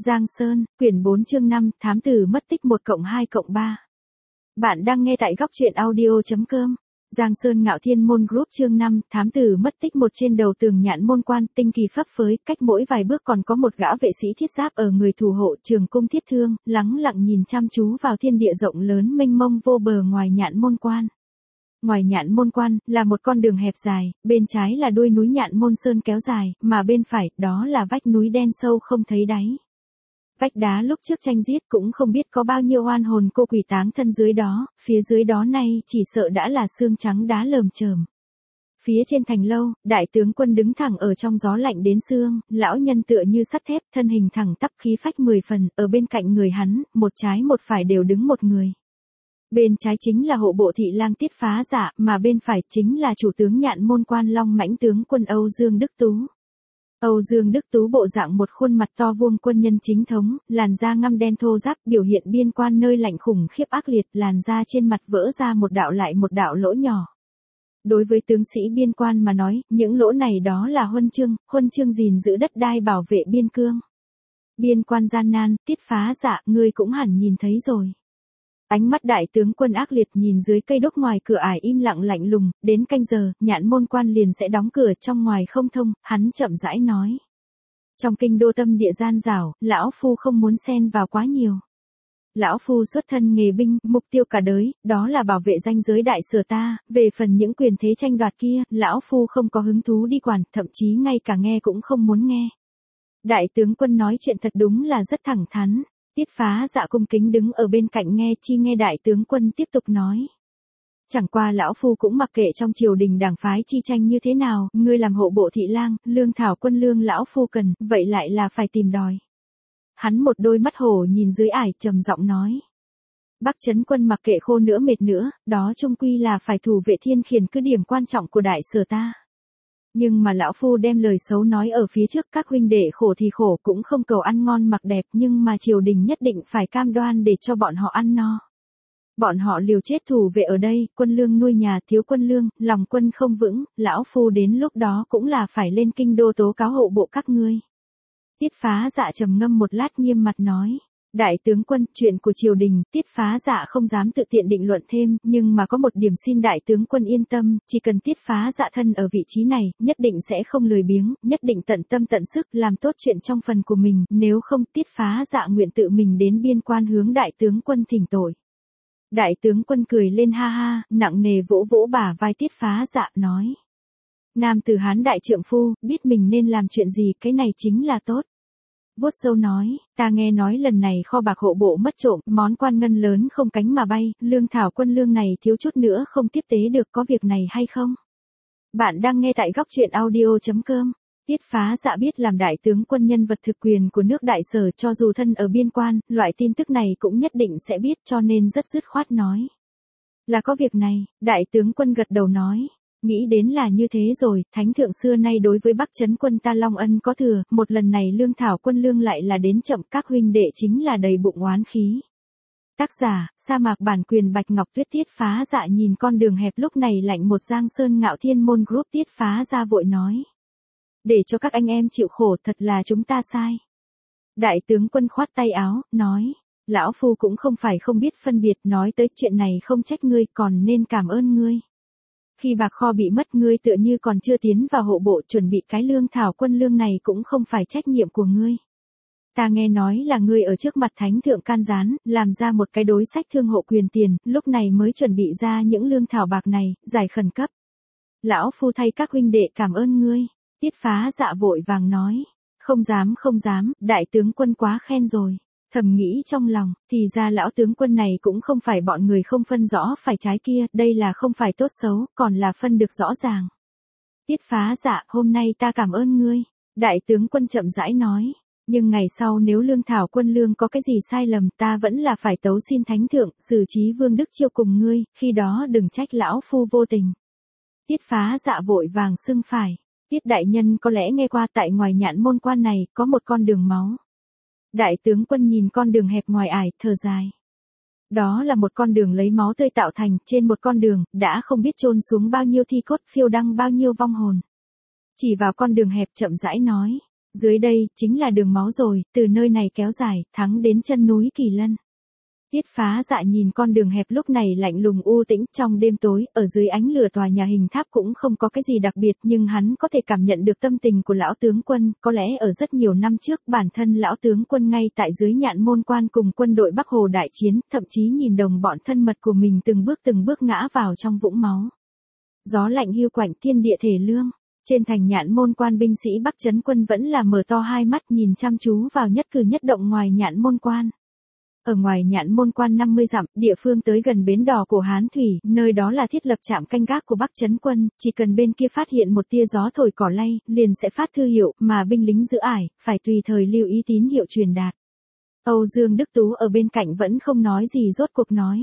Giang Sơn, quyển 4 chương 5, thám tử mất tích 1+2+3. Bạn đang nghe tại góc truyện audio.com. Giang Sơn Ngạo Thiên Môn Group chương 5, thám tử mất tích một trên đầu tường Nhạn Môn Quan, tinh kỳ phấp phới, cách mỗi vài bước còn có một gã vệ sĩ thiết giáp ở người thủ hộ Trường Cung Thiết Thương, lắng lặng nhìn chăm chú vào thiên địa rộng lớn mênh mông vô bờ ngoài Nhạn Môn Quan. Ngoài Nhạn Môn Quan, là một con đường hẹp dài, bên trái là đuôi núi Nhạn Môn Sơn kéo dài, mà bên phải, đó là vách núi đen sâu không thấy đáy. Vách đá lúc trước tranh giết cũng không biết có bao nhiêu oan hồn cô quỷ táng thân dưới đó, phía dưới đó nay chỉ sợ đã là xương trắng đá lởm chởm. Phía trên thành lâu, đại tướng quân đứng thẳng ở trong gió lạnh đến xương, lão nhân tựa như sắt thép, thân hình thẳng tắp khí phách 10 phần, ở bên cạnh người hắn, một trái một phải đều đứng một người. Bên trái chính là hộ bộ thị lang Tiết Phá Dạ, mà bên phải chính là chủ tướng Nhạn Môn Quan Long Mãnh tướng quân Âu Dương Đức Tú. Âu Dương Đức Tú bộ dạng một khuôn mặt to vuông quân nhân chính thống, làn da ngăm đen thô ráp, biểu hiện biên quan nơi lạnh khủng khiếp ác liệt, làn da trên mặt vỡ ra một đạo lại một đạo lỗ nhỏ. Đối với tướng sĩ biên quan mà nói, những lỗ này đó là huân chương gìn giữ đất đai bảo vệ biên cương. Biên quan gian nan, Tiết Phá Dạ, ngươi cũng hẳn nhìn thấy rồi. Ánh mắt đại tướng quân ác liệt nhìn dưới cây đốt ngoài cửa ải im lặng lạnh lùng, đến canh giờ, Nhạn Môn Quan liền sẽ đóng cửa trong ngoài không thông, hắn chậm rãi nói. Trong kinh đô tâm địa gian dảo, lão phu không muốn xen vào quá nhiều. Lão phu xuất thân nghề binh, mục tiêu cả đời, đó là bảo vệ ranh giới đại sở ta, về phần những quyền thế tranh đoạt kia, lão phu không có hứng thú đi quản, thậm chí ngay cả nghe cũng không muốn nghe. Đại tướng quân nói chuyện thật đúng là rất thẳng thắn. Tiết Phá Dạ cung kính đứng ở bên cạnh nghe đại tướng quân tiếp tục nói. Chẳng qua lão phu cũng mặc kệ trong triều đình đảng phái chi tranh như thế nào, ngươi làm hộ bộ thị lang, lương thảo quân lương lão phu cần, vậy lại là phải tìm đòi. Hắn một đôi mắt hổ nhìn dưới ải trầm giọng nói. Bắc Trấn Quân mặc kệ khô nữa mệt nữa, đó chung quy là phải thủ vệ thiên khiển cứ điểm quan trọng của đại sở ta. Nhưng mà lão phu đem lời xấu nói ở phía trước, các huynh đệ khổ thì khổ cũng không cầu ăn ngon mặc đẹp, nhưng mà triều đình nhất định phải cam đoan để cho bọn họ ăn no. Bọn họ liều chết thủ vệ ở đây, quân lương nuôi nhà thiếu quân lương, lòng quân không vững, lão phu đến lúc đó cũng là phải lên kinh đô tố cáo hộ bộ các ngươi. Tiết Phá Dạ trầm ngâm một lát nghiêm mặt nói. Đại tướng quân, chuyện của triều đình, Tiết Phá Dạ không dám tự tiện định luận thêm, nhưng mà có một điểm xin đại tướng quân yên tâm, chỉ cần Tiết Phá Dạ thân ở vị trí này, nhất định sẽ không lười biếng, nhất định tận tâm tận sức làm tốt chuyện trong phần của mình, nếu không Tiết Phá Dạ nguyện tự mình đến biên quan hướng đại tướng quân thỉnh tội. Đại tướng quân cười lên ha ha, nặng nề vỗ vỗ bả vai Tiết Phá Dạ nói. Nam tử Hán đại trượng phu, biết mình nên làm chuyện gì, cái này chính là tốt. Vuốt sâu nói, ta nghe nói lần này kho bạc hộ bộ mất trộm, món quan ngân lớn không cánh mà bay, lương thảo quân lương này thiếu chút nữa không tiếp tế được, có việc này hay không? Bạn đang nghe tại góc truyện audio.com. Tiết Phá Dạ biết làm đại tướng quân nhân vật thực quyền của nước đại sở, cho dù thân ở biên quan, loại tin tức này cũng nhất định sẽ biết, cho nên rất dứt khoát nói. Là có việc này, đại tướng quân gật đầu nói. Nghĩ đến là như thế rồi, thánh thượng xưa nay đối với Bắc Trấn Quân ta long ân có thừa, một lần này lương thảo quân lương lại là đến chậm, các huynh đệ chính là đầy bụng oán khí. Tác giả, sa mạc bản quyền Bạch Ngọc Tuyết. Tiết Phá Dạ nhìn con đường hẹp lúc này lạnh một Giang Sơn Ngạo Thiên Môn Group. Tiết Phá Dạ vội nói. Để cho các anh em chịu khổ, thật là chúng ta sai. Đại tướng quân khoát tay áo, nói. Lão phu cũng không phải không biết phân biệt, nói tới chuyện này không trách ngươi, còn nên cảm ơn ngươi. Khi bạc kho bị mất, ngươi tựa như còn chưa tiến vào hộ bộ chuẩn bị cái lương thảo quân lương này cũng không phải trách nhiệm của ngươi. Ta nghe nói là ngươi ở trước mặt thánh thượng can gián, làm ra một cái đối sách thương hộ quyền tiền, lúc này mới chuẩn bị ra những lương thảo bạc này, giải khẩn cấp. Lão phu thay các huynh đệ cảm ơn ngươi. Tiết Phá Dạ vội vàng nói. Không dám, đại tướng quân quá khen rồi. Thầm nghĩ trong lòng, thì ra lão tướng quân này cũng không phải bọn người không phân rõ phải trái kia, đây là không phải tốt xấu, còn là phân được rõ ràng. Tiết Phá Dạ, hôm nay ta cảm ơn ngươi. Đại tướng quân chậm rãi nói, nhưng ngày sau nếu lương thảo quân lương có cái gì sai lầm, ta vẫn là phải tấu xin thánh thượng, xử trí Vương Đức Chiêu cùng ngươi, khi đó đừng trách lão phu vô tình. Tiết Phá Dạ vội vàng xưng phải. Tiết đại nhân có lẽ nghe qua tại ngoài Nhạn Môn Quan này, có một con đường máu. Đại tướng quân nhìn con đường hẹp ngoài ải, thở dài. Đó là một con đường lấy máu tươi tạo thành, trên một con đường, đã không biết chôn xuống bao nhiêu thi cốt, phiêu đăng bao nhiêu vong hồn. Chỉ vào con đường hẹp chậm rãi nói. Dưới đây, chính là đường máu rồi, từ nơi này kéo dài, thắng đến chân núi Kỳ Lân. Tiết Phá Dạ nhìn con đường hẹp lúc này lạnh lùng u tĩnh trong đêm tối, ở dưới ánh lửa tòa nhà hình tháp cũng không có cái gì đặc biệt nhưng hắn có thể cảm nhận được tâm tình của lão tướng quân, có lẽ ở rất nhiều năm trước bản thân lão tướng quân ngay tại dưới Nhạn Môn Quan cùng quân đội Bắc Hồ đại chiến, thậm chí nhìn đồng bọn thân mật của mình từng bước ngã vào trong vũng máu. Gió lạnh hiu quạnh thiên địa thể lương. Trên thành Nhạn Môn Quan binh sĩ Bắc Trấn Quân vẫn là mở to hai mắt nhìn chăm chú vào nhất cử nhất động ngoài Nhạn Môn Quan. Ở ngoài Nhạn Môn Quan 50 dặm, địa phương tới gần bến đò của Hán Thủy, nơi đó là thiết lập trạm canh gác của Bắc Trấn Quân, chỉ cần bên kia phát hiện một tia gió thổi cỏ lay, liền sẽ phát thư hiệu, mà binh lính giữ ải, phải tùy thời lưu ý tín hiệu truyền đạt. Âu Dương Đức Tú ở bên cạnh vẫn không nói gì rốt cuộc nói.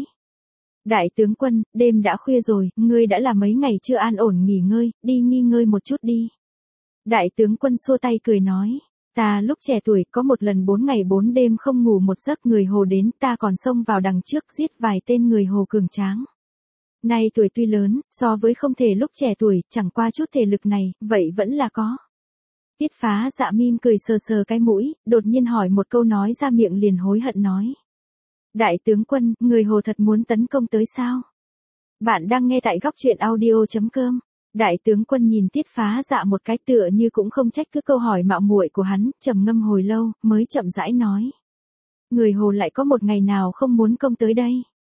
Đại tướng quân, đêm đã khuya rồi, ngươi đã là mấy ngày chưa an ổn nghỉ ngơi, đi nghỉ ngơi một chút đi. Đại tướng quân xua tay cười nói. Ta lúc trẻ tuổi có một lần 4 ngày 4 đêm không ngủ một giấc người Hồ đến ta còn xông vào đằng trước giết vài tên người Hồ cường tráng. Nay tuổi tuy lớn, so với không thể lúc trẻ tuổi, chẳng qua chút thể lực này, vậy vẫn là có. Tiết Phá Dạ mỉm cười sờ sờ cái mũi, đột nhiên hỏi một câu nói ra miệng liền hối hận nói. Đại tướng quân, người Hồ thật muốn tấn công tới sao? Bạn đang nghe tại góc truyện audio.com. Đại tướng quân nhìn Tiết Phá Dạ một cái tựa như cũng không trách cứ câu hỏi mạo muội của hắn, trầm ngâm hồi lâu, mới chậm rãi nói. Người Hồ lại có một ngày nào không muốn công tới đây.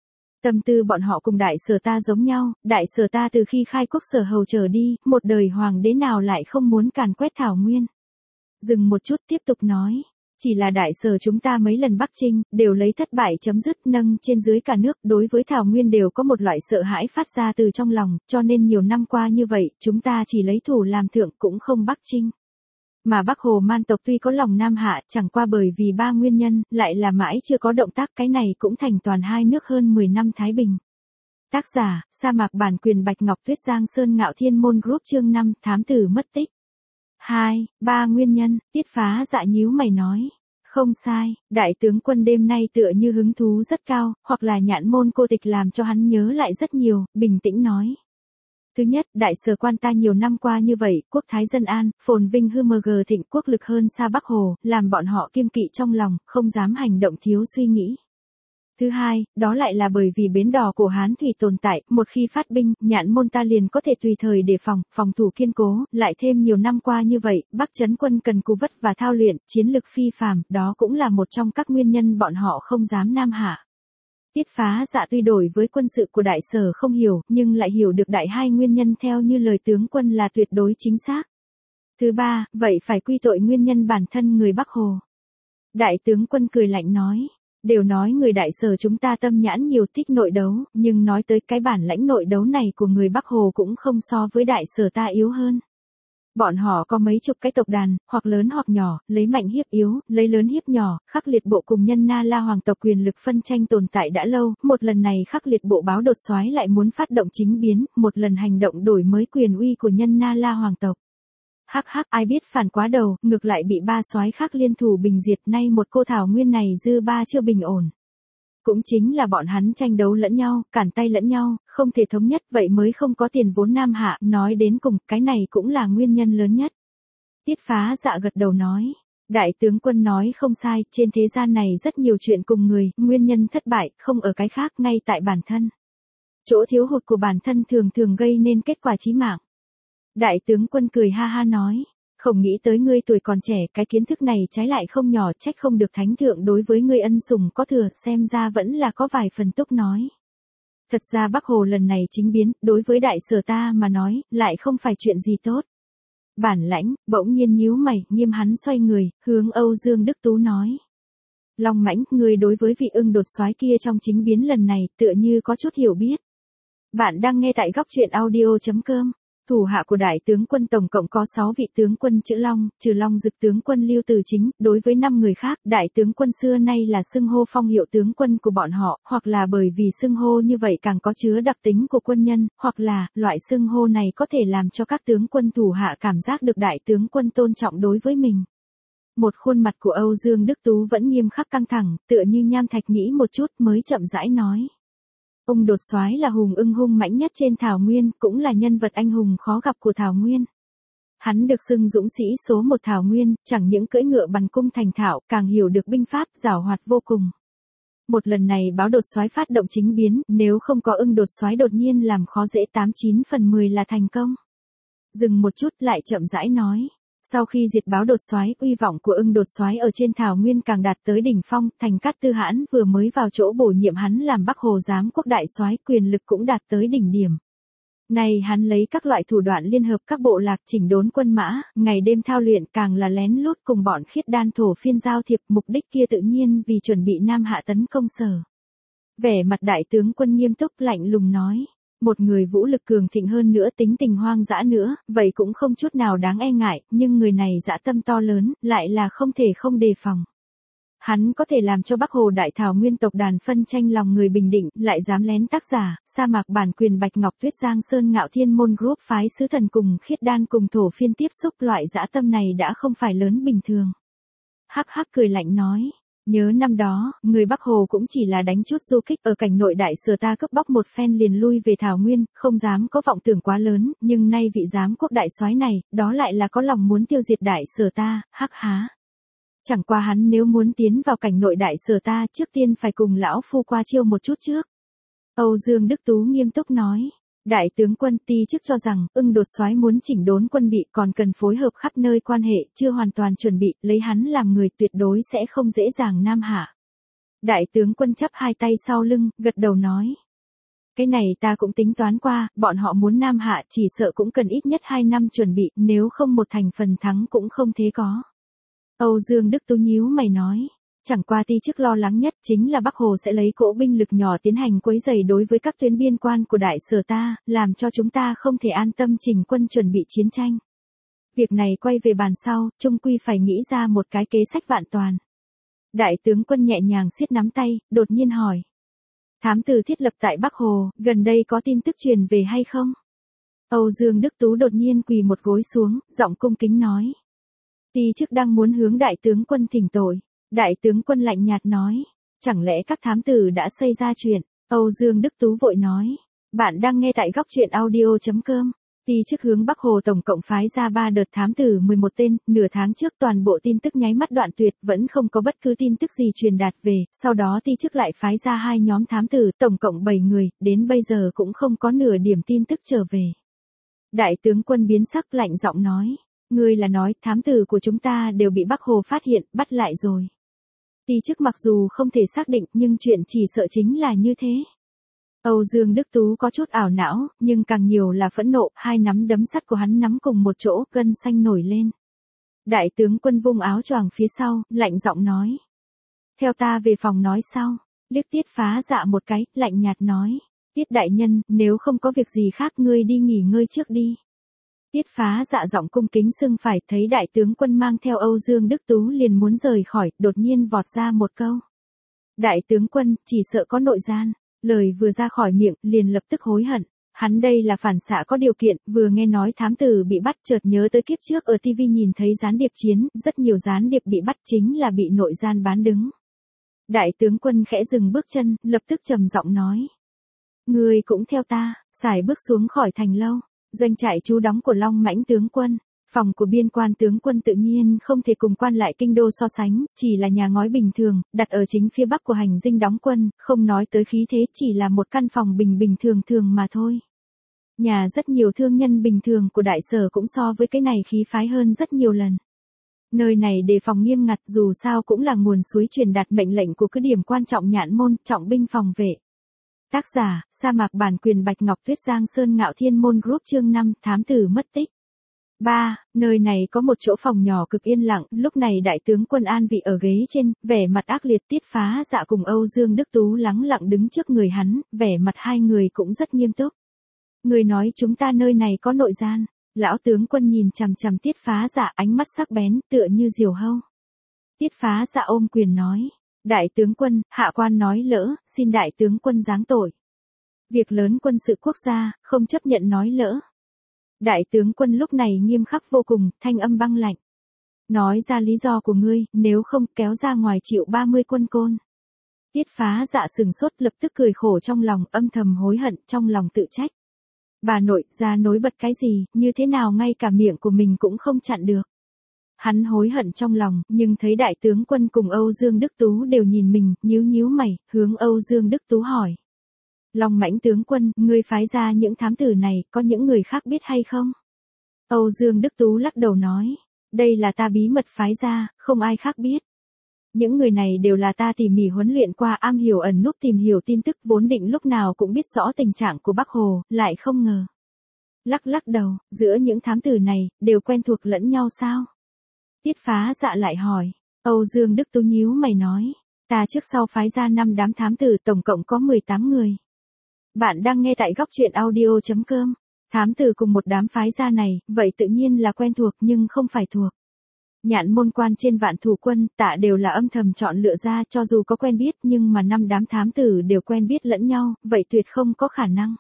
Tâm tư bọn họ cùng đại sở ta giống nhau, đại sở ta từ khi khai quốc Sở Hầu trở đi, một đời hoàng đế nào lại không muốn càn quét thảo nguyên. Dừng một chút tiếp tục nói. Chỉ là đại sở chúng ta mấy lần Bắc Chinh, đều lấy thất bại chấm dứt nâng trên dưới cả nước, đối với Thảo Nguyên đều có một loại sợ hãi phát ra từ trong lòng, cho nên nhiều năm qua như vậy, chúng ta chỉ lấy thủ làm thượng cũng không Bắc Chinh. Mà Bắc Hồ man tộc tuy có lòng Nam Hạ, chẳng qua bởi vì 3 nguyên nhân, lại là mãi chưa có động tác, cái này cũng thành toàn hai nước hơn 10 năm Thái Bình. Tác giả, sa mạc bản quyền Bạch Ngọc Tuyết Giang Sơn Ngạo Thiên Môn Group chương 5, thám tử mất tích. 3 nguyên nhân, Tiết Phá Dạ nhíu mày nói. Không sai, đại tướng quân đêm nay tựa như hứng thú rất cao, hoặc là Nhạn Môn cô tịch làm cho hắn nhớ lại rất nhiều, bình tĩnh nói. Thứ nhất, đại sở quan ta nhiều năm qua như vậy, quốc thái dân an, phồn vinh hư mg thịnh quốc lực hơn xa Bắc Hồ, làm bọn họ kiêng kỵ trong lòng, không dám hành động thiếu suy nghĩ. Thứ hai, đó lại là bởi vì bến đò của Hán Thủy tồn tại, một khi phát binh, Nhạn Môn ta liền có thể tùy thời đề phòng thủ kiên cố, lại thêm nhiều năm qua như vậy, Bắc Trấn Quân cần cù vất và thao luyện, chiến lực phi phàm, đó cũng là một trong các nguyên nhân bọn họ không dám nam hạ. Tiết Phá Dạ tuy đổi với quân sự của đại sở không hiểu, nhưng lại hiểu được đại hai nguyên nhân theo như lời tướng quân là tuyệt đối chính xác. Thứ ba, vậy phải quy tội nguyên nhân bản thân người Bắc Hồ. Đại tướng quân cười lạnh nói. Đều nói người đại sở chúng ta tâm nhãn nhiều thích nội đấu, nhưng nói tới cái bản lãnh nội đấu này của người Bắc Hồ cũng không so với đại sở ta yếu hơn. Bọn họ có mấy chục cái tộc đàn, hoặc lớn hoặc nhỏ, lấy mạnh hiếp yếu, lấy lớn hiếp nhỏ, Khắc Liệt Bộ cùng Nhân Na La hoàng tộc quyền lực phân tranh tồn tại đã lâu, một lần này Khắc Liệt Bộ báo đột soái lại muốn phát động chính biến, một lần hành động đổi mới quyền uy của Nhân Na La hoàng tộc. Hắc ai biết phản quá đầu, ngược lại bị 3 soái khác liên thủ bình diệt, nay một cô Thảo Nguyên này dư ba chưa bình ổn. Cũng chính là bọn hắn tranh đấu lẫn nhau, cản tay lẫn nhau, không thể thống nhất, vậy mới không có tiền vốn Nam Hạ, nói đến cùng, cái này cũng là nguyên nhân lớn nhất. Tiết Phá Dạ gật đầu nói. Đại tướng quân nói không sai, trên thế gian này rất nhiều chuyện cùng người, nguyên nhân thất bại, không ở cái khác, ngay tại bản thân. Chỗ thiếu hụt của bản thân thường gây nên kết quả chí mạng. Đại tướng quân cười ha ha nói, không nghĩ tới ngươi tuổi còn trẻ, cái kiến thức này trái lại không nhỏ, trách không được thánh thượng đối với ngươi ân sủng có thừa, xem ra vẫn là có vài phần túc nói. Thật ra Bắc Hồ lần này chính biến, đối với đại sở ta mà nói, lại không phải chuyện gì tốt. Bản lãnh, bỗng nhiên nhíu mày, nghiêm hắn xoay người, hướng Âu Dương Đức Tú nói. Long Mãnh, ngươi đối với vị ưng đột soái kia trong chính biến lần này, tựa như có chút hiểu biết. Bạn đang nghe tại góc truyện audio.com. Thủ hạ của đại tướng quân tổng cộng có 6 vị tướng quân chữ Long, trừ Long Dực tướng quân Lưu Từ Chính, đối với 5 người khác, đại tướng quân xưa nay là xưng hô phong hiệu tướng quân của bọn họ, hoặc là bởi vì xưng hô như vậy càng có chứa đặc tính của quân nhân, hoặc là, loại xưng hô này có thể làm cho các tướng quân thủ hạ cảm giác được đại tướng quân tôn trọng đối với mình. Một khuôn mặt của Âu Dương Đức Tú vẫn nghiêm khắc căng thẳng, tựa như nham thạch nghĩ một chút mới chậm rãi nói. Ông đột soái là hùng ưng hung mãnh nhất trên Thảo Nguyên, cũng là nhân vật anh hùng khó gặp của Thảo Nguyên. Hắn được xưng dũng sĩ số một Thảo Nguyên, chẳng những cưỡi ngựa bắn cung thành thạo, càng hiểu được binh pháp, giảo hoạt vô cùng. Một lần này báo đột soái phát động chính biến, nếu không có Ưng đột soái đột nhiên làm khó dễ 89/10 là thành công. Dừng một chút lại chậm rãi nói. Sau khi diệt báo đột soái, uy vọng của Ưng đột soái ở trên Thảo Nguyên càng đạt tới đỉnh phong, Thành Cát Tư Hãn vừa mới vào chỗ bổ nhiệm hắn làm Bắc Hồ giám quốc đại soái, quyền lực cũng đạt tới đỉnh điểm. Này hắn lấy các loại thủ đoạn liên hợp các bộ lạc chỉnh đốn quân mã, ngày đêm thao luyện, càng là lén lút cùng bọn Khiết Đan thổ phiên giao thiệp, mục đích kia tự nhiên vì chuẩn bị Nam Hạ tấn công Sở. Vẻ mặt đại tướng quân nghiêm túc lạnh lùng nói. Một người vũ lực cường thịnh hơn nữa, tính tình hoang dã nữa, vậy cũng không chút nào đáng e ngại, nhưng người này dã tâm to lớn, lại là không thể không đề phòng. Hắn có thể làm cho Bắc Hồ Đại Thảo Nguyên tộc đàn phân tranh lòng người Bình Định, lại dám lén tác giả, sa mạc bản quyền Bạch Ngọc Tuyết Giang Sơn Ngạo Thiên Môn Group phái sứ thần cùng Khiết Đan cùng thổ phiên tiếp xúc, loại dã tâm này đã không phải lớn bình thường. Hắc hắc cười lạnh nói. Nhớ năm đó, người Bắc Hồ cũng chỉ là đánh chút du kích ở cảnh nội đại Sở ta cướp bóc một phen liền lui về Thảo Nguyên, không dám có vọng tưởng quá lớn, nhưng nay vị giám quốc đại soái này, đó lại là có lòng muốn tiêu diệt đại Sở ta, hắc há. Chẳng qua hắn nếu muốn tiến vào cảnh nội đại Sở ta, trước tiên phải cùng lão phu qua chiêu một chút trước. Âu Dương Đức Tú nghiêm túc nói. Đại tướng quân, ti chức cho rằng, Ưng đột soái muốn chỉnh đốn quân bị còn cần phối hợp khắp nơi quan hệ, chưa hoàn toàn chuẩn bị, lấy hắn làm người tuyệt đối sẽ không dễ dàng Nam Hạ. Đại tướng quân chắp hai tay sau lưng, gật đầu nói. Cái này ta cũng tính toán qua, bọn họ muốn Nam Hạ chỉ sợ cũng cần ít nhất 2 năm chuẩn bị, nếu không một thành phần thắng cũng không thế có. Âu Dương Đức Tú nhíu mày nói. Chẳng qua ti chức lo lắng nhất chính là Bắc Hồ sẽ lấy cỗ binh lực nhỏ tiến hành quấy rầy đối với các tuyến biên quan của đại Sở ta, làm cho chúng ta không thể an tâm chỉnh quân chuẩn bị chiến tranh. Việc này quay về bàn sau, chung quy phải nghĩ ra một cái kế sách vạn toàn. Đại tướng quân nhẹ nhàng siết nắm tay, đột nhiên hỏi. Thám tử thiết lập tại Bắc Hồ, gần đây có tin tức truyền về hay không? Âu Dương Đức Tú đột nhiên quỳ một gối xuống, giọng cung kính nói. Ti chức đang muốn hướng đại tướng quân thỉnh tội. Đại tướng quân lạnh nhạt nói, chẳng lẽ các thám tử đã xảy ra chuyện? Âu Dương Đức Tú vội nói, bạn đang nghe tại góc truyện audio.com. Ti chức hướng Bắc Hồ tổng cộng phái ra 3 đợt thám tử 11 tên, nửa tháng trước toàn bộ tin tức nháy mắt đoạn tuyệt, vẫn không có bất cứ tin tức gì truyền đạt về, sau đó ti chức lại phái ra 2 nhóm thám tử, tổng cộng 7 người, đến bây giờ cũng không có nửa điểm tin tức trở về. Đại tướng quân biến sắc lạnh giọng nói, ngươi là nói thám tử của chúng ta đều bị Bắc Hồ phát hiện, bắt lại rồi. Ti chức mặc dù không thể xác định nhưng chuyện chỉ sợ chính là như thế. Âu Dương Đức Tú có chút ảo não, nhưng càng nhiều là phẫn nộ, 2 nắm đấm sắt của hắn nắm cùng một chỗ, gân xanh nổi lên. Đại tướng quân vung áo choàng phía sau, lạnh giọng nói. Theo ta về phòng nói sau, liếc Tiết Phá Dạ một cái, lạnh nhạt nói. Tiết đại nhân, nếu không có việc gì khác ngươi đi nghỉ ngơi trước đi. Tiết Phá Dạ giọng cung kính xưng phải, thấy đại tướng quân mang theo Âu Dương Đức Tú liền muốn rời khỏi, đột nhiên vọt ra một câu. Đại tướng quân, chỉ sợ có nội gian. Lời vừa ra khỏi miệng, liền lập tức hối hận. Hắn đây là phản xạ có điều kiện, vừa nghe nói thám tử bị bắt chợt nhớ tới kiếp trước ở TV nhìn thấy gián điệp chiến, rất nhiều gián điệp bị bắt chính là bị nội gian bán đứng. Đại tướng quân khẽ dừng bước chân, lập tức trầm giọng nói. Ngươi cũng theo ta, xài bước xuống khỏi thành lâu. Doanh trại trú đóng của Long Mãnh tướng quân, phòng của biên quan tướng quân tự nhiên không thể cùng quan lại kinh đô so sánh, chỉ là nhà ngói bình thường, đặt ở chính phía bắc của hành dinh đóng quân, không nói tới khí thế, chỉ là một căn phòng bình thường thường mà thôi. Nhà rất nhiều thương nhân bình thường của đại Sở cũng so với cái này khí phái hơn rất nhiều lần. Nơi này đề phòng nghiêm ngặt, dù sao cũng là nguồn suối truyền đạt mệnh lệnh của cứ điểm quan trọng Nhạn Môn, trọng binh phòng vệ. Tác giả, sa mạc bản quyền Bạch Ngọc Tuyết Giang Sơn Ngạo Thiên Môn Group chương 5, thám tử mất tích. 3. Nơi này có một chỗ phòng nhỏ cực yên lặng, lúc này đại tướng quân an vị ở ghế trên, vẻ mặt ác liệt. Tiết Phá Dạ cùng Âu Dương Đức Tú lắng lặng đứng trước người hắn, vẻ mặt hai người cũng rất nghiêm túc. Người nói chúng ta nơi này có nội gian. Lão tướng quân nhìn chằm chằm Tiết Phá Dạ, ánh mắt sắc bén, tựa như diều hâu. Tiết Phá Dạ ôm quyền nói. Đại tướng quân, hạ quan nói lỡ, xin đại tướng quân giáng tội. Việc lớn quân sự quốc gia, không chấp nhận nói lỡ. Đại tướng quân lúc này nghiêm khắc vô cùng, thanh âm băng lạnh. Nói ra lý do của ngươi, nếu không kéo ra ngoài chịu 30 quân côn. Tiết Phá Dạ sừng sốt, lập tức cười khổ trong lòng, âm thầm hối hận, trong lòng tự trách. Bà nội, ra nối bật cái gì, như thế nào ngay cả miệng của mình cũng không chặn được. Hắn hối hận trong lòng, nhưng thấy đại tướng quân cùng Âu Dương Đức Tú đều nhìn mình, nhíu nhíu mày, hướng Âu Dương Đức Tú hỏi. Long Mãnh tướng quân, ngươi phái ra những thám tử này, có những người khác biết hay không? Âu Dương Đức Tú lắc đầu nói, đây là ta bí mật phái ra, không ai khác biết. Những người này đều là ta tỉ mỉ huấn luyện qua, am hiểu ẩn núp tìm hiểu tin tức, vốn định lúc nào cũng biết rõ tình trạng của Bắc Hồ, lại không ngờ. Lắc lắc đầu, giữa những thám tử này, đều quen thuộc lẫn nhau sao? Tiết Phá Dạ lại hỏi. Âu Dương Đức Tú nhíu mày nói, ta trước sau phái ra 5 đám thám tử, tổng cộng có 18 người. Bạn đang nghe tại góc truyện audio.com. Thám tử cùng một đám phái gia này, vậy tự nhiên là quen thuộc nhưng không phải thuộc. Nhạn môn quan trên Vạn Thủ quân, Tạ đều là âm thầm chọn lựa ra, cho dù có quen biết nhưng mà 5 đám thám tử đều quen biết lẫn nhau, vậy tuyệt không có khả năng.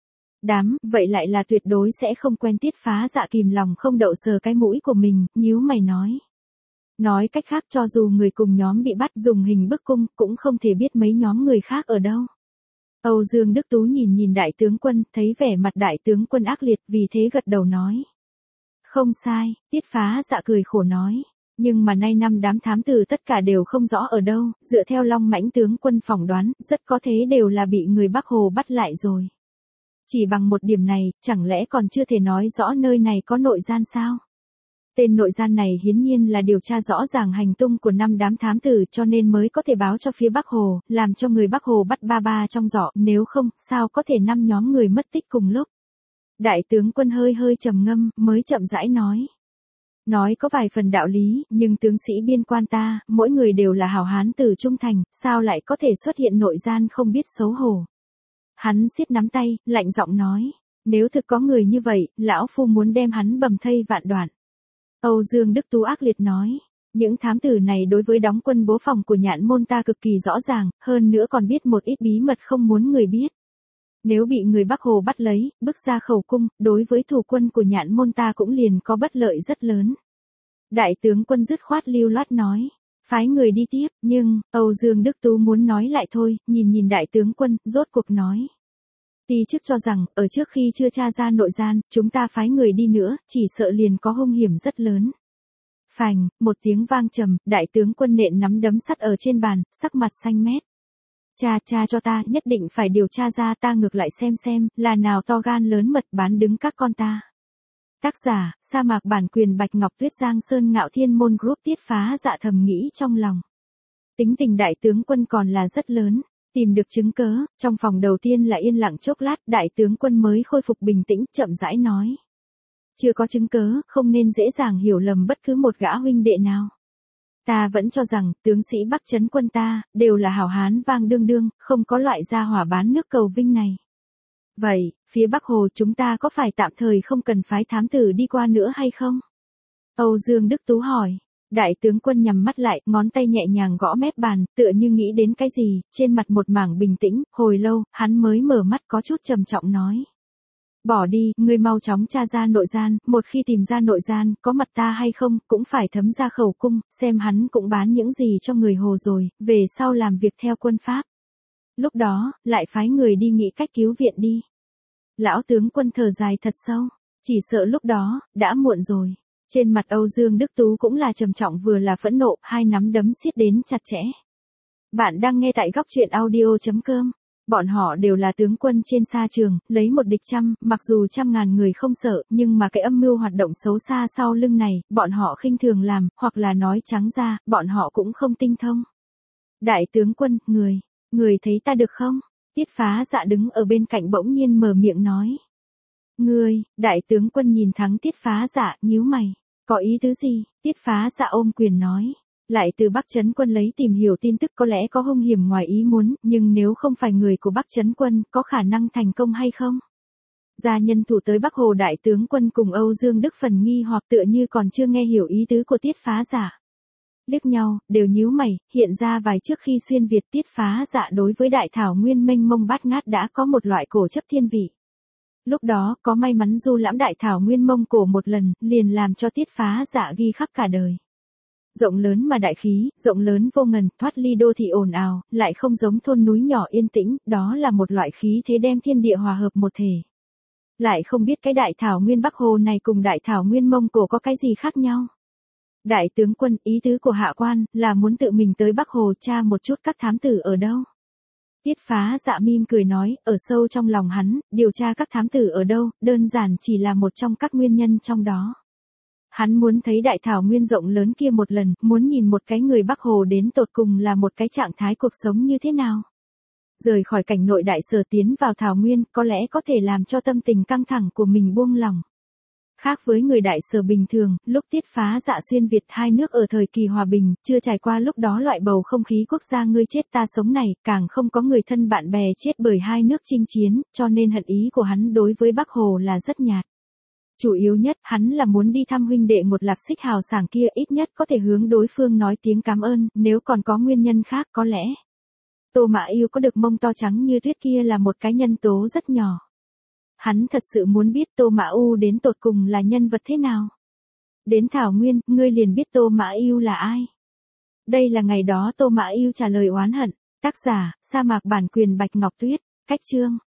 Vậy lại là tuyệt đối sẽ không quen. Tiết Phá Dạ kìm lòng không đậu sờ cái mũi của mình, nhíu mày nói. Nói cách khác, cho dù người cùng nhóm bị bắt dùng hình bức cung, cũng không thể biết mấy nhóm người khác ở đâu. Âu Dương Đức Tú nhìn đại tướng quân, thấy vẻ mặt đại tướng quân ác liệt, vì thế gật đầu nói. Không sai, Tiết Phá Dạ cười khổ nói. Nhưng mà nay 5 đám thám tử tất cả đều không rõ ở đâu, dựa theo Long Mãnh tướng quân phỏng đoán, rất có thể đều là bị người Bắc Hồ bắt lại rồi. Chỉ bằng một điểm này, chẳng lẽ còn chưa thể nói rõ nơi này có nội gian sao? Tên nội gian này hiển nhiên là điều tra rõ ràng hành tung của 5 đám thám tử, cho nên mới có thể báo cho phía Bắc Hồ, làm cho người Bắc Hồ bắt ba trong giỏ, nếu không, sao có thể 5 nhóm người mất tích cùng lúc. Đại tướng quân hơi trầm ngâm, mới chậm rãi nói. Nói có vài phần đạo lý, nhưng tướng sĩ biên quan ta, mỗi người đều là hảo hán tử trung thành, sao lại có thể xuất hiện nội gian không biết xấu hổ. Hắn siết nắm tay, lạnh giọng nói, nếu thực có người như vậy, lão phu muốn đem hắn bầm thây vạn đoạn. Âu Dương Đức Tú ác liệt nói, những thám tử này đối với đóng quân bố phòng của Nhạn môn ta cực kỳ rõ ràng, hơn nữa còn biết một ít bí mật không muốn người biết. Nếu bị người Bắc Hồ bắt lấy, bước ra khẩu cung, đối với thủ quân của Nhạn môn ta cũng liền có bất lợi rất lớn. Đại tướng quân dứt khoát lưu loát nói, phái người đi tiếp, nhưng, Âu Dương Đức Tú muốn nói lại thôi, nhìn đại tướng quân, rốt cuộc nói. Ti chức cho rằng, ở trước khi chưa tra ra nội gian, chúng ta phái người đi nữa, chỉ sợ liền có hung hiểm rất lớn. Phành, một tiếng vang trầm, đại tướng quân nện nắm đấm sắt ở trên bàn, sắc mặt xanh mét. Cha cho ta, nhất định phải điều tra ra, ta ngược lại xem, là nào to gan lớn mật bán đứng các con ta. Tác giả, sa mạc bản quyền Bạch Ngọc Tuyết, Giang Sơn Ngạo Thiên Môn Group. Tiết Phá Dạ thầm nghĩ trong lòng. Tính tình đại tướng quân còn là rất lớn. Tìm được chứng cớ, trong phòng đầu tiên là yên lặng chốc lát, đại tướng quân mới khôi phục bình tĩnh, chậm rãi nói. Chưa có chứng cớ, không nên dễ dàng hiểu lầm bất cứ một gã huynh đệ nào. Ta vẫn cho rằng, tướng sĩ Bắc Trấn quân ta, đều là hảo hán vang đương, không có loại gia hỏa bán nước cầu vinh này. Vậy, phía Bắc Hồ chúng ta có phải tạm thời không cần phái thám tử đi qua nữa hay không? Âu Dương Đức Tú hỏi. Đại tướng quân nhắm mắt lại, ngón tay nhẹ nhàng gõ mép bàn, tựa như nghĩ đến cái gì, trên mặt một mảng bình tĩnh, hồi lâu, hắn mới mở mắt có chút trầm trọng nói. Bỏ đi, ngươi mau chóng tra ra nội gian, một khi tìm ra nội gian, có mặt ta hay không, cũng phải thấm ra khẩu cung, xem hắn cũng bán những gì cho người Hồ rồi, về sau làm việc theo quân pháp. Lúc đó, lại phái người đi nghĩ cách cứu viện đi. Lão tướng quân thở dài thật sâu, chỉ sợ lúc đó, đã muộn rồi. Trên mặt Âu Dương Đức Tú cũng là trầm trọng vừa là phẫn nộ, hai nắm đấm siết đến chặt chẽ. Bạn đang nghe tại góc truyện audio.com. Bọn họ đều là tướng quân trên sa trường, lấy một địch trăm, mặc dù 100.000 người không sợ, nhưng mà cái âm mưu hoạt động xấu xa sau lưng này, bọn họ khinh thường làm, hoặc là nói trắng ra, bọn họ cũng không tinh thông. Đại tướng quân, người thấy ta được không? Tiết Phá Dạ đứng ở bên cạnh bỗng nhiên mở miệng nói. Đại tướng quân nhìn thắng Tiết Phá Dạ, nhíu mày. Có ý tứ gì? Tiết Phá Dạ ôm quyền nói. Lại từ Bắc Trấn quân lấy tìm hiểu tin tức, có lẽ có hung hiểm ngoài ý muốn, nhưng nếu không phải người của Bắc Trấn quân, có khả năng thành công hay không? Gia nhân thủ tới Bắc Hồ đại tướng quân cùng Âu Dương Đức phần nghi hoặc tựa như còn chưa nghe hiểu ý tứ của Tiết Phá Dạ. Liếc nhau, đều nhíu mày, hiện ra vài trước khi xuyên Việt Tiết Phá Dạ đối với đại thảo nguyên mênh mông bát ngát đã có một loại cổ chấp thiên vị. Lúc đó, có may mắn du lãm đại thảo nguyên Mông Cổ một lần, liền làm cho Tiết Phá Dạ ghi khắc cả đời. Rộng lớn mà đại khí, rộng lớn vô ngần, thoát ly đô thị ồn ào, lại không giống thôn núi nhỏ yên tĩnh, đó là một loại khí thế đem thiên địa hòa hợp một thể. Lại không biết cái đại thảo nguyên Bắc Hồ này cùng đại thảo nguyên Mông Cổ có cái gì khác nhau. Đại tướng quân, ý tứ của hạ quan là muốn tự mình tới Bắc Hồ tra một chút các thám tử ở đâu. Tiết Phá Dạ mỉm cười nói, ở sâu trong lòng hắn, điều tra các thám tử ở đâu, đơn giản chỉ là một trong các nguyên nhân trong đó. Hắn muốn thấy đại thảo nguyên rộng lớn kia một lần, muốn nhìn một cái người Bắc Hồ đến tột cùng là một cái trạng thái cuộc sống như thế nào. Rời khỏi cảnh nội đại sở tiến vào thảo nguyên, có lẽ có thể làm cho tâm tình căng thẳng của mình buông lỏng. Khác với người đại sở bình thường, lúc Tiết Phá Dạ xuyên Việt hai nước ở thời kỳ hòa bình, chưa trải qua lúc đó loại bầu không khí quốc gia ngươi chết ta sống này, càng không có người thân bạn bè chết bởi hai nước chinh chiến, cho nên hận ý của hắn đối với Bắc Hồ là rất nhạt. Chủ yếu nhất, hắn là muốn đi thăm huynh đệ một Lạp Xích hào sảng kia, ít nhất có thể hướng đối phương nói tiếng cảm ơn, nếu còn có nguyên nhân khác có lẽ. Tô Mã Yêu có được mông to trắng như tuyết kia là một cái nhân tố rất nhỏ. Hắn thật sự muốn biết Tô Mã U đến tột cùng là nhân vật thế nào. Đến Thảo Nguyên, ngươi liền biết Tô Mã Yêu là ai. Đây là ngày đó Tô Mã Yêu trả lời oán hận. Tác giả, sa mạc bản quyền Bạch Ngọc Tuyết. Cách chương.